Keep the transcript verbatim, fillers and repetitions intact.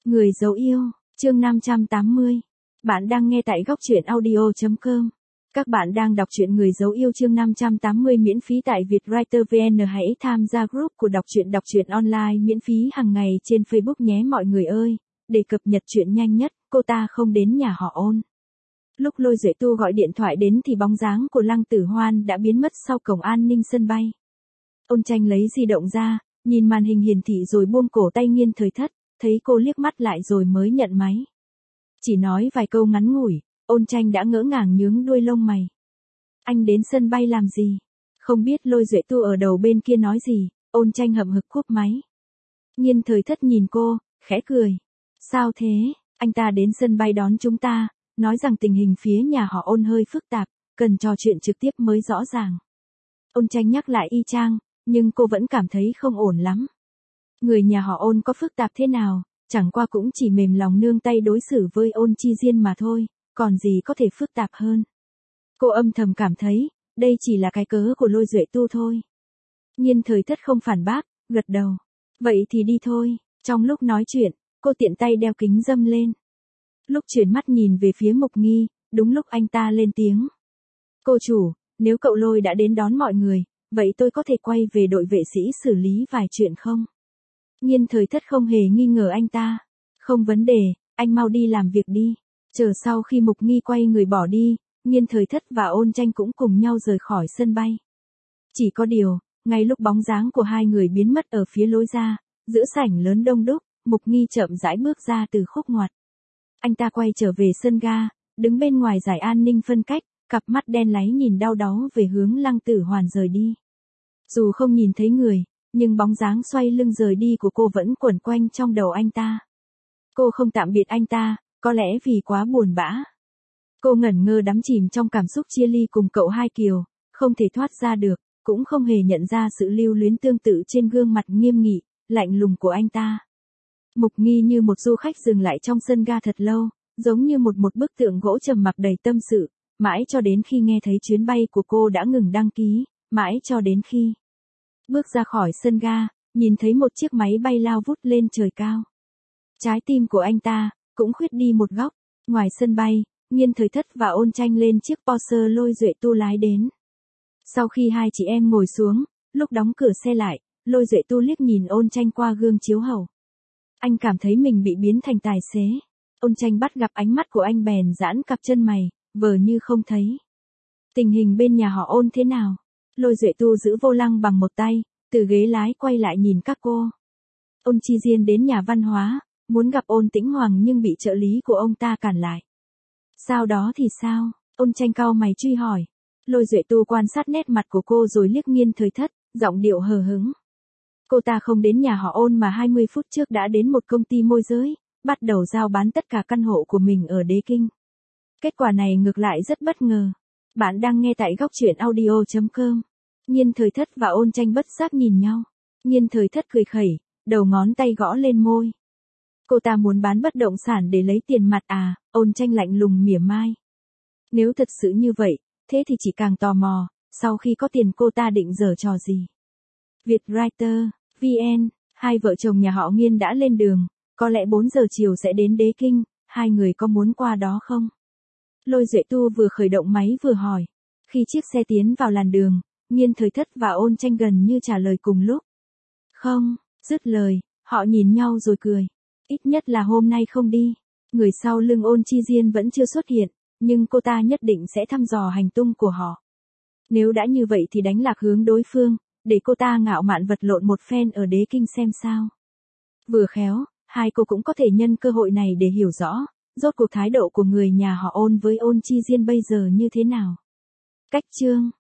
Người dấu yêu, chương năm trăm tám mươi. Bạn đang nghe tại góc truyện audio chấm com. Các bạn đang đọc truyện Người dấu yêu chương năm trăm tám mươi miễn phí tại Vietwriter vê en. Hãy tham gia group của đọc truyện đọc truyện online miễn phí hàng ngày trên Facebook nhé mọi người ơi. Để cập nhật truyện nhanh nhất, cô ta không đến nhà họ Ôn. Lúc Lôi Duệ Tu gọi điện thoại đến thì bóng dáng của Lăng Tử Hoan đã biến mất sau cổng an ninh sân bay. Ôn Tranh lấy di động ra, nhìn màn hình hiển thị rồi buông cổ tay Nghiên Thời Thất, thấy cô liếc mắt lại rồi mới nhận máy. Chỉ nói vài câu ngắn ngủi, Ôn Tranh đã ngỡ ngàng nhướng đuôi lông mày. Anh đến sân bay làm gì? Không biết Lôi Duệ Tu ở đầu bên kia nói gì, Ôn Tranh hậm hực cúp máy. Nghiên Thời Thất nhìn cô, khẽ cười. Sao thế, anh ta đến sân bay đón chúng ta, nói rằng tình hình phía nhà họ Ôn hơi phức tạp, cần trò chuyện trực tiếp mới rõ ràng. Ôn Tranh nhắc lại y chang, nhưng cô vẫn cảm thấy không ổn lắm. Người nhà họ Ôn có phức tạp thế nào, chẳng qua cũng chỉ mềm lòng nương tay đối xử với Ôn Chi Diên mà thôi, còn gì có thể phức tạp hơn. Cô âm thầm cảm thấy, đây chỉ là cái cớ của Lôi Duệ Tu thôi. Nghiên Thời Thất không phản bác, gật đầu. Vậy thì đi thôi. Trong lúc nói chuyện, cô tiện tay đeo kính râm lên. Lúc chuyển mắt nhìn về phía Mục Nghi, đúng lúc anh ta lên tiếng. Cô chủ, nếu cậu Lôi đã đến đón mọi người, vậy tôi có thể quay về đội vệ sĩ xử lý vài chuyện không? Nghiên Thời Thất không hề nghi ngờ anh ta. Không vấn đề, anh mau đi làm việc đi. Chờ sau khi Mục Nghi quay người bỏ đi, Nghiên Thời Thất và Ôn Tranh cũng cùng nhau rời khỏi sân bay. Chỉ có điều, ngay lúc bóng dáng của hai người biến mất ở phía lối ra, giữa sảnh lớn đông đúc, Mục Nghi chậm rãi bước ra từ khúc ngoặt. Anh ta quay trở về sân ga, đứng bên ngoài giải an ninh phân cách, cặp mắt đen láy nhìn đau đáu về hướng Lăng Tử Hoàn rời đi. Dù không nhìn thấy người, nhưng bóng dáng xoay lưng rời đi của cô vẫn quẩn quanh trong đầu anh ta. Cô không tạm biệt anh ta, có lẽ vì quá buồn bã. Cô ngẩn ngơ đắm chìm trong cảm xúc chia ly cùng cậu Hai Kiều, không thể thoát ra được, cũng không hề nhận ra sự lưu luyến tương tự trên gương mặt nghiêm nghị, lạnh lùng của anh ta. Mục Nghi như một du khách dừng lại trong sân ga thật lâu, giống như một một bức tượng gỗ trầm mặc đầy tâm sự, mãi cho đến khi nghe thấy chuyến bay của cô đã ngừng đăng ký, mãi cho đến khi bước ra khỏi sân ga, nhìn thấy một chiếc máy bay lao vút lên trời cao. Trái tim của anh ta cũng khuyết đi một góc. Ngoài sân bay, Nghiên Thời Thất và Ôn Tranh lên chiếc Porsche Lôi Duệ Tu lái đến. Sau khi hai chị em ngồi xuống, lúc đóng cửa xe lại, Lôi Duệ Tu liếc nhìn Ôn Tranh qua gương chiếu hậu. Anh cảm thấy mình bị biến thành tài xế. Ôn Tranh bắt gặp ánh mắt của anh bèn giãn cặp chân mày, vờ như không thấy. Tình hình bên nhà họ Ôn thế nào? Lôi Duệ Tu giữ vô lăng bằng một tay, từ ghế lái quay lại nhìn các cô. Ôn Chi Diên đến nhà văn hóa, muốn gặp Ôn Tĩnh Hoàng nhưng bị trợ lý của ông ta cản lại. Sau đó thì sao? Ôn Tranh cau mày truy hỏi. Lôi Duệ Tu quan sát nét mặt của cô rồi liếc Nghiên Thời Thất, giọng điệu hờ hững. Cô ta không đến nhà họ Ôn mà hai mươi phút trước đã đến một công ty môi giới, bắt đầu giao bán tất cả căn hộ của mình ở Đế Kinh. Kết quả này ngược lại rất bất ngờ. Bạn đang nghe tại góc truyện audio chấm com. Nghiên Thời Thất và Ôn Tranh bất giác nhìn nhau. Nghiên Thời Thất cười khẩy, đầu ngón tay gõ lên môi. Cô ta muốn bán bất động sản để lấy tiền mặt à? Ôn Tranh lạnh lùng mỉa mai. Nếu thật sự như vậy, thế thì chỉ càng tò mò, sau khi có tiền cô ta định giở trò gì? Vietwriter vê en, hai vợ chồng nhà họ Nghiên đã lên đường, có lẽ bốn giờ chiều sẽ đến Đế Kinh, hai người có muốn qua đó không? Lôi Duệ Tu vừa khởi động máy vừa hỏi. Khi chiếc xe tiến vào làn đường, Nghiên Thời Thất và Ôn Tranh gần như trả lời cùng lúc. Không, dứt lời, họ nhìn nhau rồi cười. Ít nhất là hôm nay không đi. Người sau lưng Ôn Chi Diên vẫn chưa xuất hiện, nhưng cô ta nhất định sẽ thăm dò hành tung của họ. Nếu đã như vậy thì đánh lạc hướng đối phương, để cô ta ngạo mạn vật lộn một phen ở Đế Kinh xem sao. Vừa khéo, hai cô cũng có thể nhân cơ hội này để hiểu rõ, rốt cuộc thái độ của người nhà họ Ôn với Ôn Chi Diên bây giờ như thế nào. Cách chương